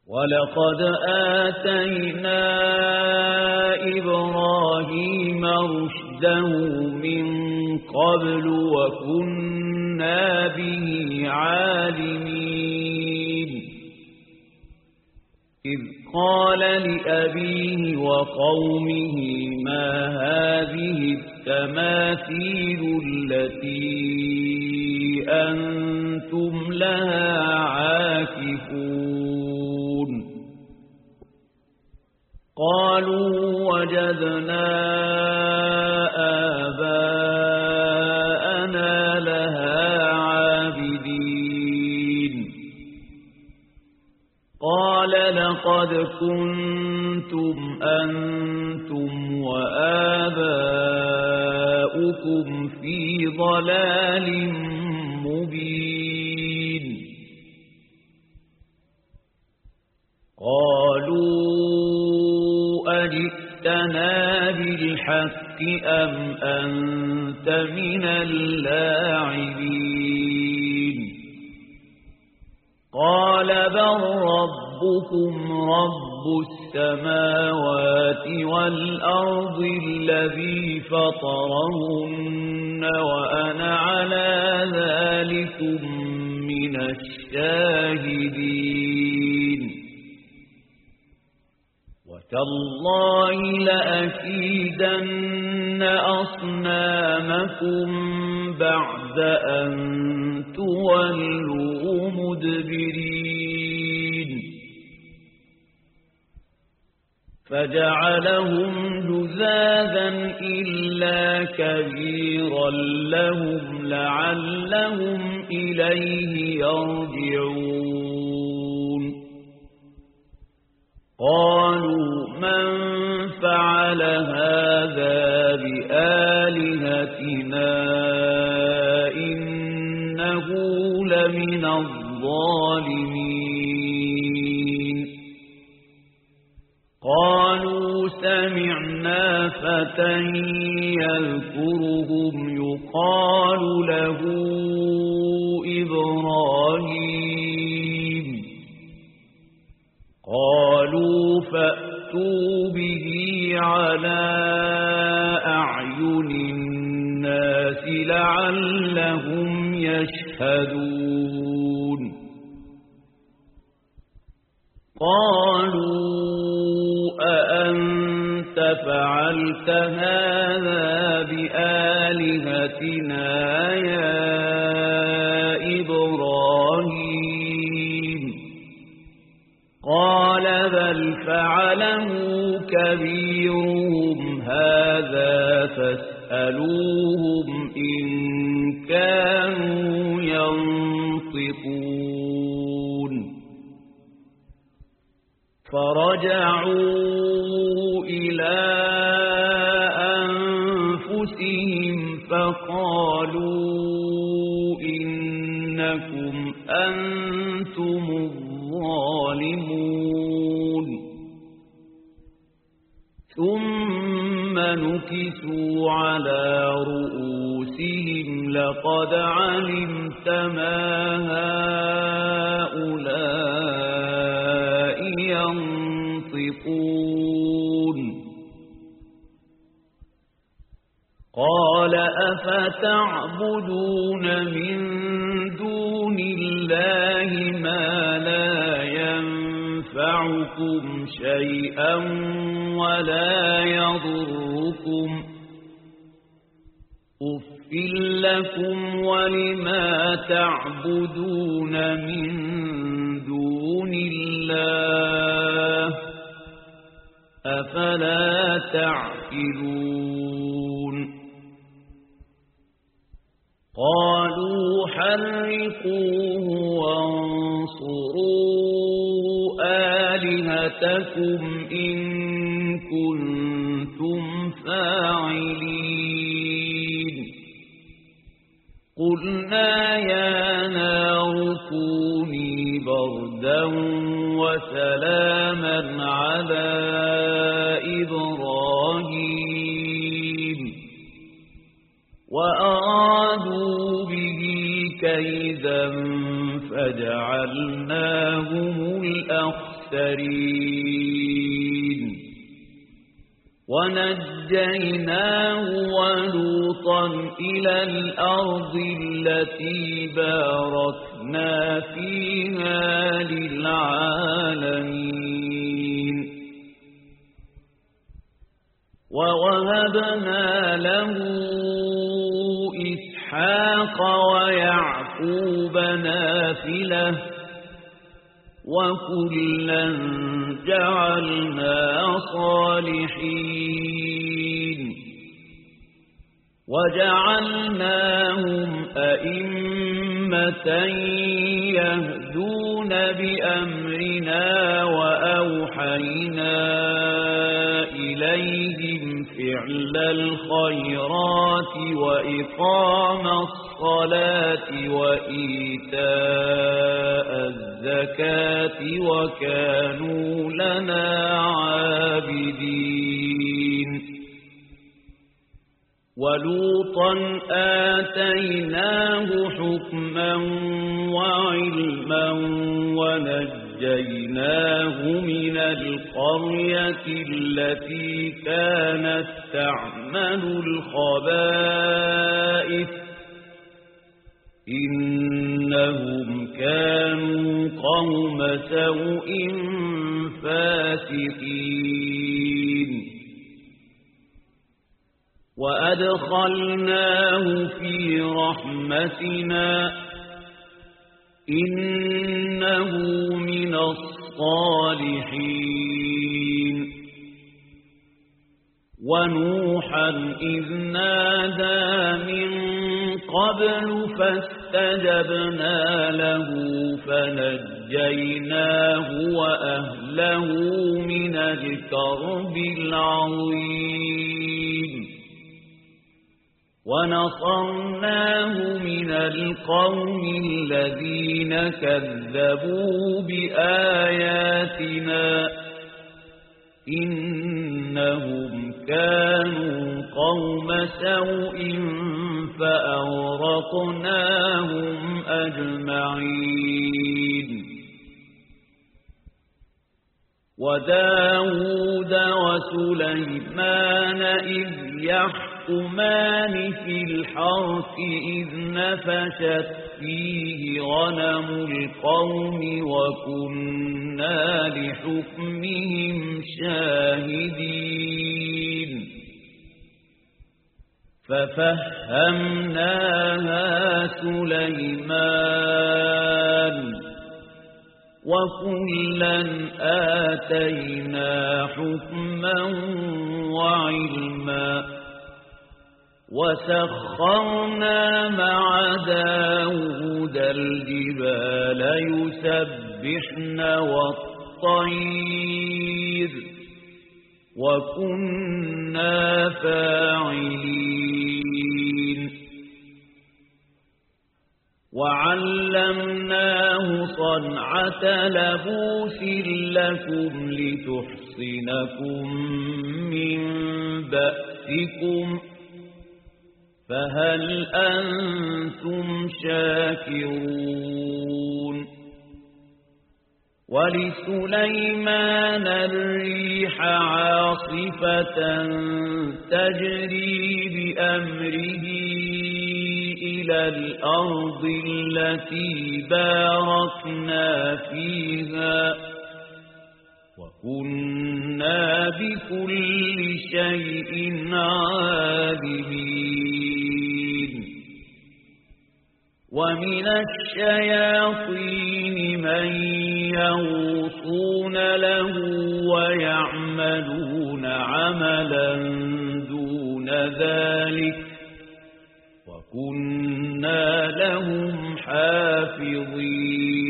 ولقد آتينا إبراهيم رشده من قبل وكنا به عالمين إذ قال لأبيه وقومه ما هذه التماثيل التي أنتم لها عاكفون قالوا وجدنا آباءنا لها عابدين قال لقد كنتم أنتم وآباؤكم في ضلال مبين قالوا أجئتنا بالحق أم أنت من اللاعبين قال بل ربكم رب السماوات والأرض الذي فطرهن وأنا على ذلكم من الشاهدين وتالله لأكيدن أصنامكم بعد أن تولوا مدبرين فجعلهم جذاذا إلا كبيرا لهم لعلهم إليه يرجعون قالوا من فعل هذا بآلهتنا إنه لمن الظالمين قالوا سمعنا فتى يذكرهم يقال له إبراهيم قالوا فأتوا به على أعين الناس لعلهم يشهدون قالوا أأنت فعلت هذا بآلهتنا يا إبراهيم قال بل فعله كبيرهم هذا فاسألوهم إن كانوا ينطقون فرجعوا إلى أنفسهم فقالوا إنكم أنتم الظالمون ثم نكسوا على رؤوسهم لقد علمت ما هؤلاء ينطقون قال أفتعبدون من دون الله ما لا ينفعكم شيئا ولا يضركم أف لكم ولما تعبدون من دون الله أفلا تعقلون قالوا حرقوه وانصروا آلهتكم إن كنتم فاعلين قلنا يا نار كوني بردا وسلاما على إبراهيم وأرادوا به كيدا فجعلناهم الأخسرين ونجيناه ولوطا إلى الأرض التي باركنا فيها للعالمين ووهبنا له إسحاق ويعقوب نافلة وكلا جعلنا صالحين وجعلناهم أئمة يهدون بأمرنا وأوحينا إليهم فعل الخيرات وإقام الصلاة وإيتاء الزكاة وكانوا لنا عابدين ولوطا آتيناه حكما وعلما ونجيناه من القرية التي كانت تعمل الخبائث إنهم كانوا قوم سوء فاسقين وأدخلناه في رحمتنا إنه من الصالحين ونوحا إذ نادى من قبل فاستجبنا له فنجيناه وأهله من الكرب العظيم ونصرناه من القوم الذين كذبوا بآياتنا إنهم كانوا قوم سوء فأغرقناهم أجمعين وداود وسليمان إذ يحكمان في الحرث إذ نفشت فيه غنم القوم وكنا لحكمهم شاهدين ففهمناها سليمان وكلا آتينا حكما وعلما وسخرنا مع داود الجبال يسبحن والطير وكنا فاعلين وعلمناه صنعة لبوس لكم لتحصنكم من بأسكم فهل أنتم شاكرون ولسليمان الريح عاصفة تجري بأمره إلى الأرض التي باركنا فيها وكنا بكل شيء عالمين ومن الشياطين من يغوصون له ويعملون عملا دون ذلك وكنا لهم حافظين